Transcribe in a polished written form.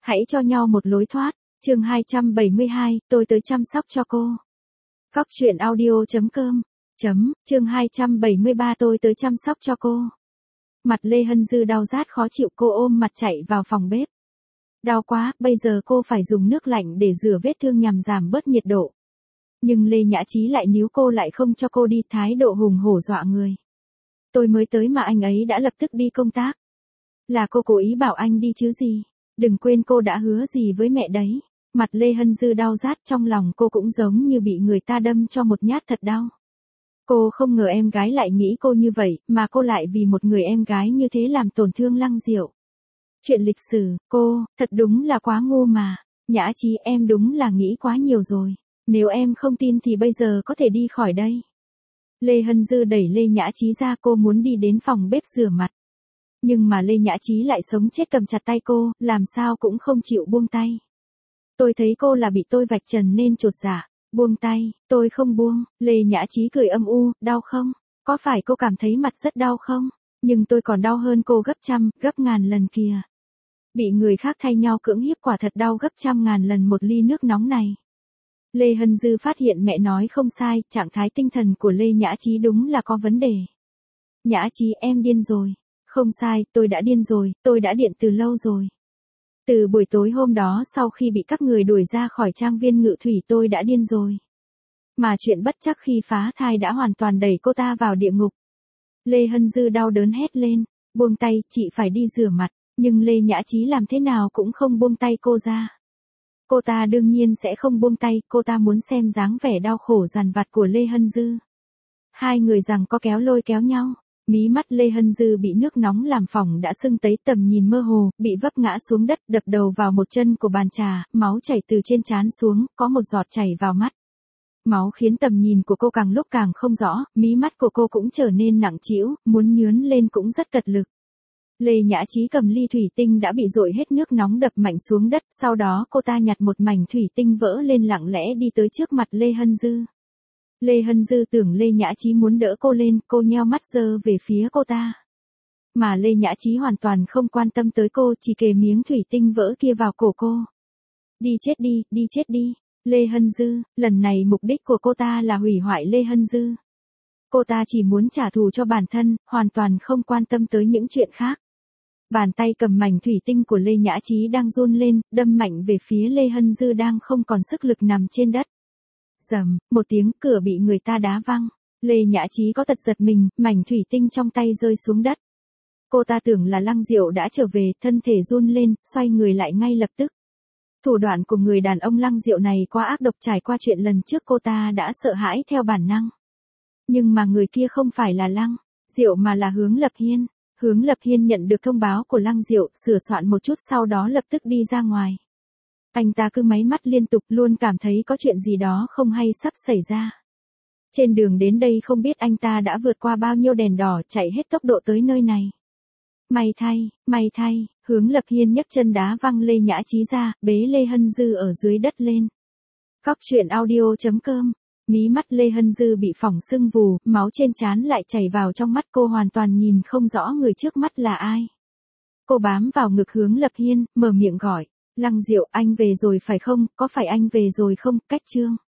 Hãy cho nhau một lối thoát. Chương 272, tôi tới chăm sóc cho cô. Góc truyện audio.com. Chương 273, tôi tới chăm sóc cho cô. Mặt Lê Hân Dư đau rát khó chịu, cô ôm mặt chạy vào phòng bếp. Đau quá, bây giờ cô phải dùng nước lạnh để rửa vết thương nhằm giảm bớt nhiệt độ. Nhưng Lê Nhã Chí lại níu cô lại không cho cô đi, thái độ hùng hổ dọa người. Tôi mới tới mà anh ấy đã lập tức đi công tác. Là cô cố ý bảo anh đi chứ gì. Đừng quên cô đã hứa gì với mẹ đấy. Mặt Lê Hân Dư đau rát, trong lòng cô cũng giống như bị người ta đâm cho một nhát thật đau. Cô không ngờ em gái lại nghĩ cô như vậy, mà cô lại vì một người em gái như thế làm tổn thương Lăng Diệu. Chuyện lịch sử, cô, thật đúng là quá ngu mà. Nhã Chí, em đúng là nghĩ quá nhiều rồi. Nếu em không tin thì bây giờ có thể đi khỏi đây. Lê Hân Dư đẩy Lê Nhã Chí ra, cô muốn đi đến phòng bếp rửa mặt. Nhưng mà Lê Nhã Chí lại sống chết cầm chặt tay cô, làm sao cũng không chịu buông tay. Tôi thấy cô là bị tôi vạch trần nên chột dạ. Buông tay, tôi không buông. Lê Nhã Chí cười âm u, đau không? Có phải cô cảm thấy mặt rất đau không? Nhưng tôi còn đau hơn cô gấp trăm, gấp ngàn lần kìa. Bị người khác thay nhau cưỡng hiếp quả thật đau gấp trăm ngàn lần một ly nước nóng này. Lê Hân Dư phát hiện mẹ nói không sai, trạng thái tinh thần của Lê Nhã Chí đúng là có vấn đề. Nhã Chí, em điên rồi. Không sai, tôi đã điên rồi, tôi đã điện từ lâu rồi. Từ buổi tối hôm đó sau khi bị các người đuổi ra khỏi trang viên Ngự Thủy tôi đã điên rồi. Mà chuyện bất trắc khi phá thai đã hoàn toàn đẩy cô ta vào địa ngục. Lê Hân Dư đau đớn hét lên, buông tay, chị phải đi rửa mặt, nhưng Lê Nhã Chí làm thế nào cũng không buông tay cô ra. Cô ta đương nhiên sẽ không buông tay, cô ta muốn xem dáng vẻ đau khổ dằn vặt của Lê Hân Dư. Hai người giằng co kéo lôi kéo nhau. Mí mắt Lê Hân Dư bị nước nóng làm phỏng đã sưng tấy, tầm nhìn mơ hồ, bị vấp ngã xuống đất, đập đầu vào một chân của bàn trà, máu chảy từ trên trán xuống, có một giọt chảy vào mắt. Máu khiến tầm nhìn của cô càng lúc càng không rõ, mí mắt của cô cũng trở nên nặng trĩu, muốn nhướn lên cũng rất cật lực. Lê Nhã Chí cầm ly thủy tinh đã bị dội hết nước nóng đập mạnh xuống đất, sau đó cô ta nhặt một mảnh thủy tinh vỡ lên lặng lẽ đi tới trước mặt Lê Hân Dư. Lê Hân Dư tưởng Lê Nhã Chí muốn đỡ cô lên, cô nheo mắt giơ về phía cô ta. Mà Lê Nhã Chí hoàn toàn không quan tâm tới cô, chỉ kề miếng thủy tinh vỡ kia vào cổ cô. Đi chết đi, đi chết đi. Lê Hân Dư, lần này mục đích của cô ta là hủy hoại Lê Hân Dư. Cô ta chỉ muốn trả thù cho bản thân, hoàn toàn không quan tâm tới những chuyện khác. Bàn tay cầm mảnh thủy tinh của Lê Nhã Chí đang run lên, đâm mạnh về phía Lê Hân Dư đang không còn sức lực nằm trên đất. Rầm, một tiếng, cửa bị người ta đá văng. Lê Nhã Chí có tật giật mình, mảnh thủy tinh trong tay rơi xuống đất. Cô ta tưởng là Lăng Diệu đã trở về, thân thể run lên, xoay người lại ngay lập tức. Thủ đoạn của người đàn ông Lăng Diệu này quá ác độc, trải qua chuyện lần trước cô ta đã sợ hãi theo bản năng. Nhưng mà người kia không phải là Lăng Diệu mà là Hướng Lập Hiên. Hướng Lập Hiên nhận được thông báo của Lăng Diệu, sửa soạn một chút sau đó lập tức đi ra ngoài. Anh ta cứ máy mắt liên tục, luôn cảm thấy có chuyện gì đó không hay sắp xảy ra. Trên đường đến đây không biết anh ta đã vượt qua bao nhiêu đèn đỏ, chạy hết tốc độ tới nơi này. May thay, Hướng Lập Hiên nhấc chân đá văng Lê Nhã Chí ra, bế Lê Hân Dư ở dưới đất lên. Góc truyện audio.com. Mí mắt Lê Hân Dư bị phỏng sưng vù, máu trên trán lại chảy vào trong mắt, cô hoàn toàn nhìn không rõ người trước mắt là ai. Cô bám vào ngực Hướng Lập Hiên, mở miệng gọi. Lăng Diệu, anh về rồi phải không, có phải anh về rồi không, Cách Trương.